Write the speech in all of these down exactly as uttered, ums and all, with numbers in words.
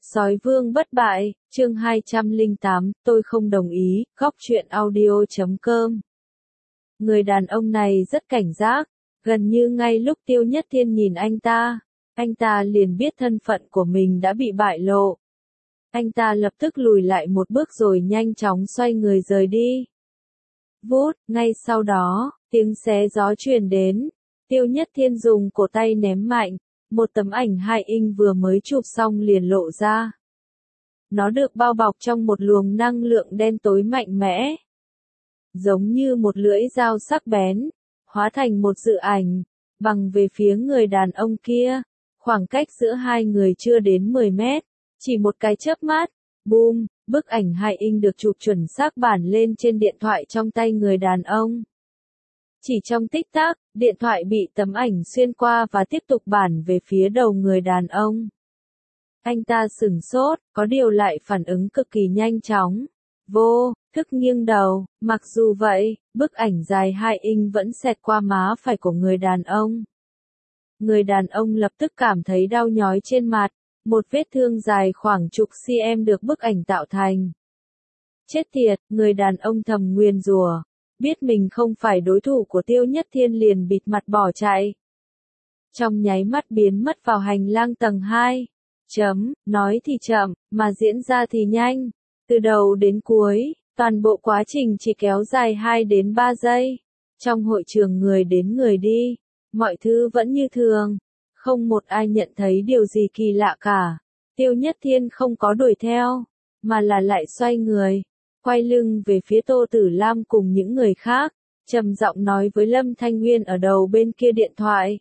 Sói vương bất bại, chương hai trăm lẻ tám, tôi không đồng ý, góc truyện audio chấm com. Người đàn ông này rất cảnh giác, gần như ngay lúc Tiêu Nhất Thiên nhìn anh ta, anh ta liền biết thân phận của mình đã bị bại lộ. Anh ta lập tức lùi lại một bước rồi nhanh chóng xoay người rời đi. Vút, ngay sau đó, tiếng xé gió truyền đến, Tiêu Nhất Thiên dùng cổ tay ném mạnh. Một tấm ảnh hai inch vừa mới chụp xong liền lộ ra. Nó được bao bọc trong một luồng năng lượng đen tối mạnh mẽ. Giống như một lưỡi dao sắc bén, hóa thành một dự ảnh, bằng về phía người đàn ông kia. Khoảng cách giữa hai người chưa đến mười mét, chỉ một cái chớp mắt, boom, bức ảnh hai inch được chụp chuẩn xác bản lên trên điện thoại trong tay người đàn ông. Chỉ trong tích tắc, điện thoại bị tấm ảnh xuyên qua và tiếp tục bản về phía đầu người đàn ông. Anh ta sửng sốt, có điều lại phản ứng cực kỳ nhanh chóng. Vô thức nghiêng đầu, mặc dù vậy, bức ảnh dài hai inch vẫn xẹt qua má phải của người đàn ông. Người đàn ông lập tức cảm thấy đau nhói trên mặt, một vết thương dài khoảng chục cm được bức ảnh tạo thành. Chết tiệt, người đàn ông thầm nguyền rủa. Biết mình không phải đối thủ của Tiêu Nhất Thiên liền bịt mặt bỏ chạy. Trong nháy mắt biến mất vào hành lang tầng hai. Chấm, nói thì chậm, mà diễn ra thì nhanh. Từ đầu đến cuối, toàn bộ quá trình chỉ kéo dài hai đến ba giây. Trong hội trường người đến người đi, mọi thứ vẫn như thường. Không một ai nhận thấy điều gì kỳ lạ cả. Tiêu Nhất Thiên không có đuổi theo, mà là lại xoay người. Quay lưng về phía Tô Tử Lam cùng những người khác, trầm giọng nói với Lâm Thanh Nguyên ở đầu bên kia điện thoại.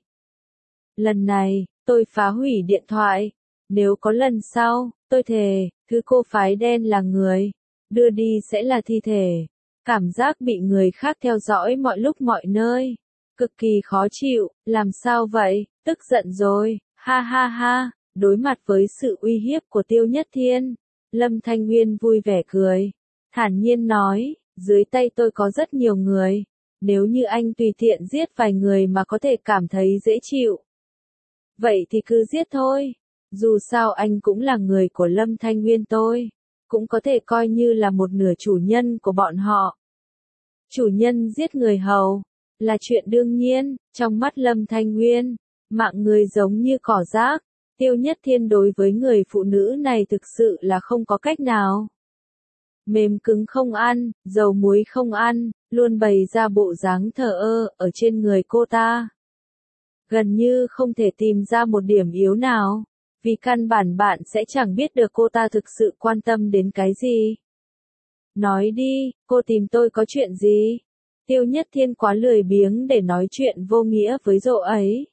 Lần này, tôi phá hủy điện thoại. Nếu có lần sau, tôi thề, thứ cô phái đen là người, đưa đi sẽ là thi thể. Cảm giác bị người khác theo dõi mọi lúc mọi nơi. Cực kỳ khó chịu, làm sao vậy, tức giận rồi, ha ha ha, đối mặt với sự uy hiếp của Tiêu Nhất Thiên. Lâm Thanh Nguyên vui vẻ cười. Thản nhiên nói, dưới tay tôi có rất nhiều người, nếu như anh tùy tiện giết vài người mà có thể cảm thấy dễ chịu. Vậy thì cứ giết thôi, dù sao anh cũng là người của Lâm Thanh Nguyên tôi, cũng có thể coi như là một nửa chủ nhân của bọn họ. Chủ nhân giết người hầu, là chuyện đương nhiên, trong mắt Lâm Thanh Nguyên, mạng người giống như cỏ rác, Tiêu Nhất Thiên đối với người phụ nữ này thực sự là không có cách nào. Mềm cứng không ăn, dầu muối không ăn, luôn bày ra bộ dáng thờ ơ ở trên người cô ta. Gần như không thể tìm ra một điểm yếu nào, vì căn bản bạn sẽ chẳng biết được cô ta thực sự quan tâm đến cái gì. Nói đi, cô tìm tôi có chuyện gì? Tiêu Nhất Thiên quá lười biếng để nói chuyện vô nghĩa với dỗ ấy.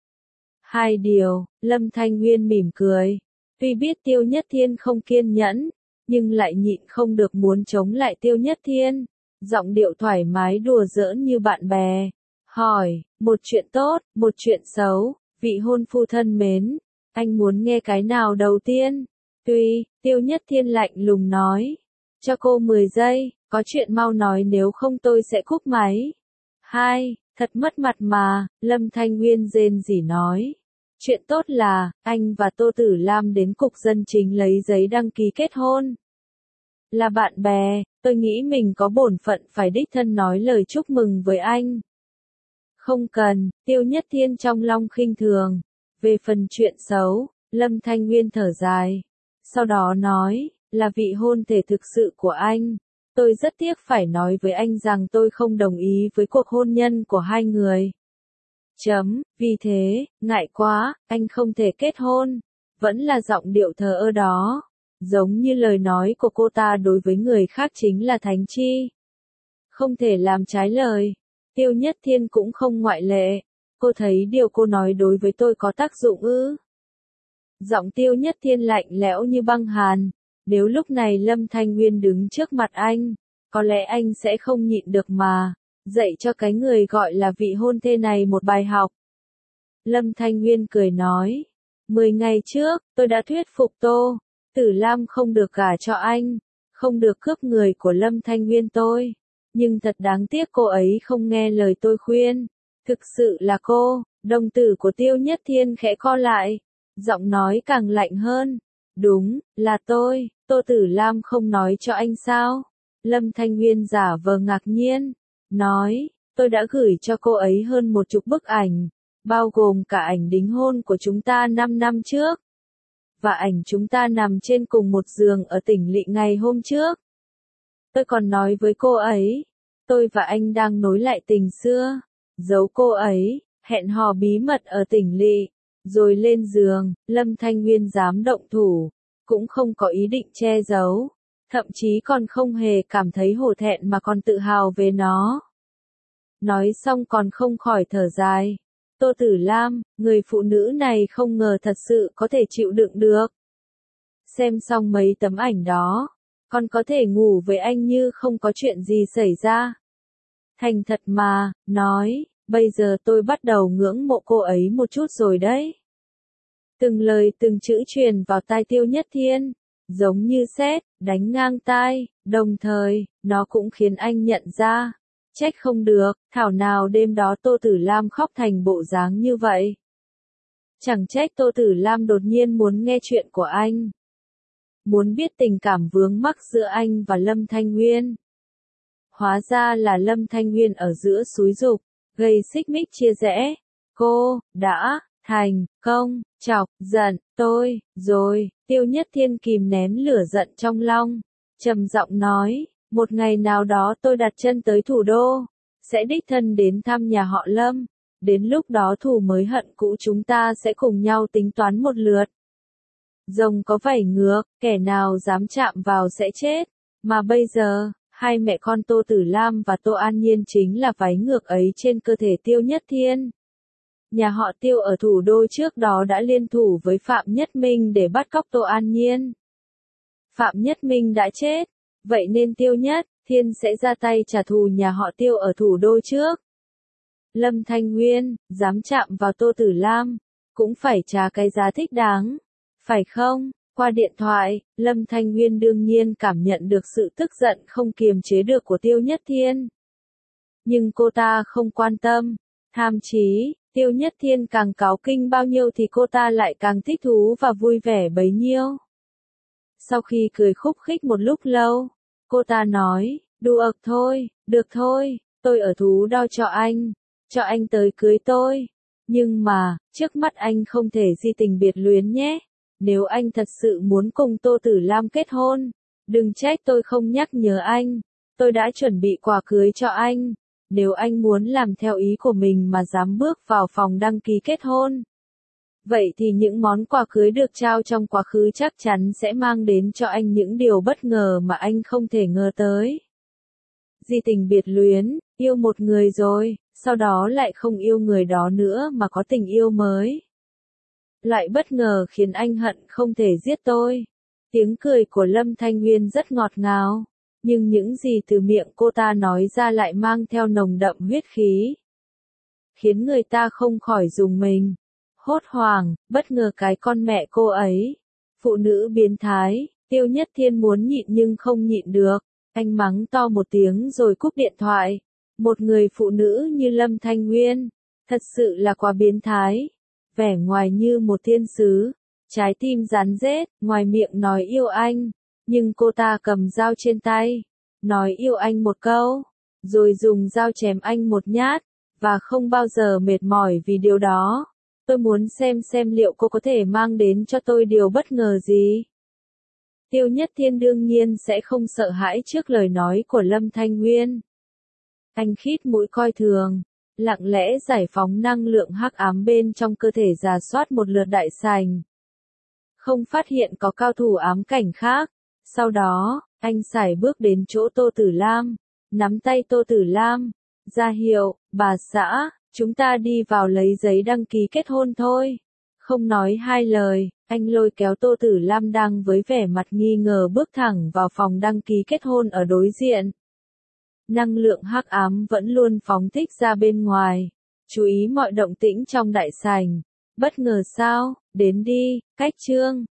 Hai điều, Lâm Thanh Nguyên mỉm cười. Tuy biết Tiêu Nhất Thiên không kiên nhẫn, nhưng lại nhịn không được muốn chống lại Tiêu Nhất Thiên, giọng điệu thoải mái đùa giỡn như bạn bè. Hỏi, một chuyện tốt, một chuyện xấu, vị hôn phu thân mến, anh muốn nghe cái nào đầu tiên? Tuy, Tiêu Nhất Thiên lạnh lùng nói, cho cô mười giây, có chuyện mau nói nếu không tôi sẽ cúp máy. Hai, thật mất mặt mà, Lâm Thanh Nguyên rên rỉ nói. Chuyện tốt là, anh và Tô Tử Lam đến cục dân chính lấy giấy đăng ký kết hôn. Là bạn bè, tôi nghĩ mình có bổn phận phải đích thân nói lời chúc mừng với anh. Không cần, Tiêu Nhất Thiên trong lòng khinh thường. Về phần chuyện xấu, Lâm Thanh Nguyên thở dài. Sau đó nói, là vị hôn thê thực sự của anh. Tôi rất tiếc phải nói với anh rằng tôi không đồng ý với cuộc hôn nhân của hai người. Chấm, vì thế, ngại quá, anh không thể kết hôn. Vẫn là giọng điệu thờ ơ đó. Giống như lời nói của cô ta đối với người khác chính là thánh chi. Không thể làm trái lời. Tiêu Nhất Thiên cũng không ngoại lệ. Cô thấy điều cô nói đối với tôi có tác dụng ư? Giọng Tiêu Nhất Thiên lạnh lẽo như băng hàn. Nếu lúc này Lâm Thanh Nguyên đứng trước mặt anh, có lẽ anh sẽ không nhịn được mà dạy cho cái người gọi là vị hôn thê này một bài học. Lâm Thanh Nguyên cười nói, mười ngày trước, tôi đã thuyết phục Tô Tử Lam không được gả cho anh, không được cướp người của Lâm Thanh Nguyên tôi. Nhưng thật đáng tiếc cô ấy không nghe lời tôi khuyên. Thực sự là cô, đồng tử của Tiêu Nhất Thiên khẽ co lại, giọng nói càng lạnh hơn. Đúng, là tôi, Tô Tử Lam không nói cho anh sao? Lâm Thanh Nguyên giả vờ ngạc nhiên, nói, tôi đã gửi cho cô ấy hơn một chục bức ảnh, bao gồm cả ảnh đính hôn của chúng ta năm năm trước. Và ảnh chúng ta nằm trên cùng một giường ở tỉnh lỵ ngày hôm trước. Tôi còn nói với cô ấy, tôi và anh đang nối lại tình xưa, giấu cô ấy, hẹn hò bí mật ở tỉnh lỵ, rồi lên giường. Lâm Thanh Nguyên dám động thủ, cũng không có ý định che giấu, thậm chí còn không hề cảm thấy hổ thẹn mà còn tự hào về nó. Nói xong còn không khỏi thở dài. Tô Tử Lam, người phụ nữ này không ngờ thật sự có thể chịu đựng được. Xem xong mấy tấm ảnh đó, con có thể ngủ với anh như không có chuyện gì xảy ra. Thành thật mà, nói, bây giờ tôi bắt đầu ngưỡng mộ cô ấy một chút rồi đấy. Từng lời từng chữ truyền vào tai Tiêu Nhất Thiên, giống như sét, đánh ngang tai, đồng thời, nó cũng khiến anh nhận ra. Trách không được, thảo nào đêm đó Tô Tử Lam khóc thành bộ dáng như vậy. Chẳng trách Tô Tử Lam đột nhiên muốn nghe chuyện của anh. Muốn biết tình cảm vướng mắc giữa anh và Lâm Thanh Nguyên. Hóa ra là Lâm Thanh Nguyên ở giữa xúi giục, gây xích mích chia rẽ. Cô, đã, thành, công, chọc, giận, tôi, rồi, Tiêu Nhất Thiên kìm nén lửa giận trong lòng. Trầm giọng nói, một ngày nào đó tôi đặt chân tới thủ đô, sẽ đích thân đến thăm nhà họ Lâm. Đến lúc đó thù mới hận cũ chúng ta sẽ cùng nhau tính toán một lượt. Rồng có vảy ngược, kẻ nào dám chạm vào sẽ chết. Mà bây giờ, hai mẹ con Tô Tử Lam và Tô An Nhiên chính là váy ngược ấy trên cơ thể Tiêu Nhất Thiên. Nhà họ Tiêu ở thủ đô trước đó đã liên thủ với Phạm Nhất Minh để bắt cóc Tô An Nhiên. Phạm Nhất Minh đã chết, vậy nên Tiêu Nhất Thiên sẽ ra tay trả thù nhà họ Tiêu ở thủ đô trước. Lâm Thanh Nguyên, dám chạm vào Tô Tử Lam, cũng phải trả cái giá thích đáng, phải không? Qua điện thoại, Lâm Thanh Nguyên đương nhiên cảm nhận được sự tức giận không kiềm chế được của Tiêu Nhất Thiên. Nhưng cô ta không quan tâm, tham chí, Tiêu Nhất Thiên càng cáu kinh bao nhiêu thì cô ta lại càng thích thú và vui vẻ bấy nhiêu. Sau khi cười khúc khích một lúc lâu, cô ta nói, đùa thôi, được thôi, tôi ở thú đo cho anh, cho anh tới cưới tôi. Nhưng mà, trước mắt anh không thể di tình biệt luyến nhé. Nếu anh thật sự muốn cùng Tô Tử Lam kết hôn, đừng trách tôi không nhắc nhở anh, tôi đã chuẩn bị quà cưới cho anh. Nếu anh muốn làm theo ý của mình mà dám bước vào phòng đăng ký kết hôn, vậy thì những món quà cưới được trao trong quá khứ chắc chắn sẽ mang đến cho anh những điều bất ngờ mà anh không thể ngờ tới. Di tình biệt luyến, yêu một người rồi, sau đó lại không yêu người đó nữa mà có tình yêu mới. Loại bất ngờ khiến anh hận không thể giết tôi. Tiếng cười của Lâm Thanh Nguyên rất ngọt ngào, nhưng những gì từ miệng cô ta nói ra lại mang theo nồng đậm huyết khí, khiến người ta không khỏi rùng mình. Hốt hoảng, bất ngờ cái con mẹ cô ấy. Phụ nữ biến thái, Tiêu Nhất Thiên muốn nhịn nhưng không nhịn được. Anh mắng to một tiếng rồi cúp điện thoại. Một người phụ nữ như Lâm Thanh Nguyên, thật sự là quá biến thái. Vẻ ngoài như một thiên sứ, trái tim rắn rết, ngoài miệng nói yêu anh, nhưng cô ta cầm dao trên tay, nói yêu anh một câu, rồi dùng dao chém anh một nhát, và không bao giờ mệt mỏi vì điều đó. Tôi muốn xem xem liệu cô có thể mang đến cho tôi điều bất ngờ gì. Tiêu Nhất Thiên đương nhiên sẽ không sợ hãi trước lời nói của Lâm Thanh Nguyên. Anh khít mũi coi thường, lặng lẽ giải phóng năng lượng hắc ám bên trong cơ thể rà soát một lượt đại sảnh. Không phát hiện có cao thủ ám cảnh khác. Sau đó, anh sải bước đến chỗ Tô Tử Lam, nắm tay Tô Tử Lam, ra hiệu, bà xã, chúng ta đi vào lấy giấy đăng ký kết hôn thôi. Không nói hai lời, anh lôi kéo Tô Tử Lam đang với vẻ mặt nghi ngờ bước thẳng vào phòng đăng ký kết hôn ở đối diện. Năng lượng hắc ám vẫn luôn phóng thích ra bên ngoài, chú ý mọi động tĩnh trong đại sảnh. Bất ngờ sao, đến đi, cách chương.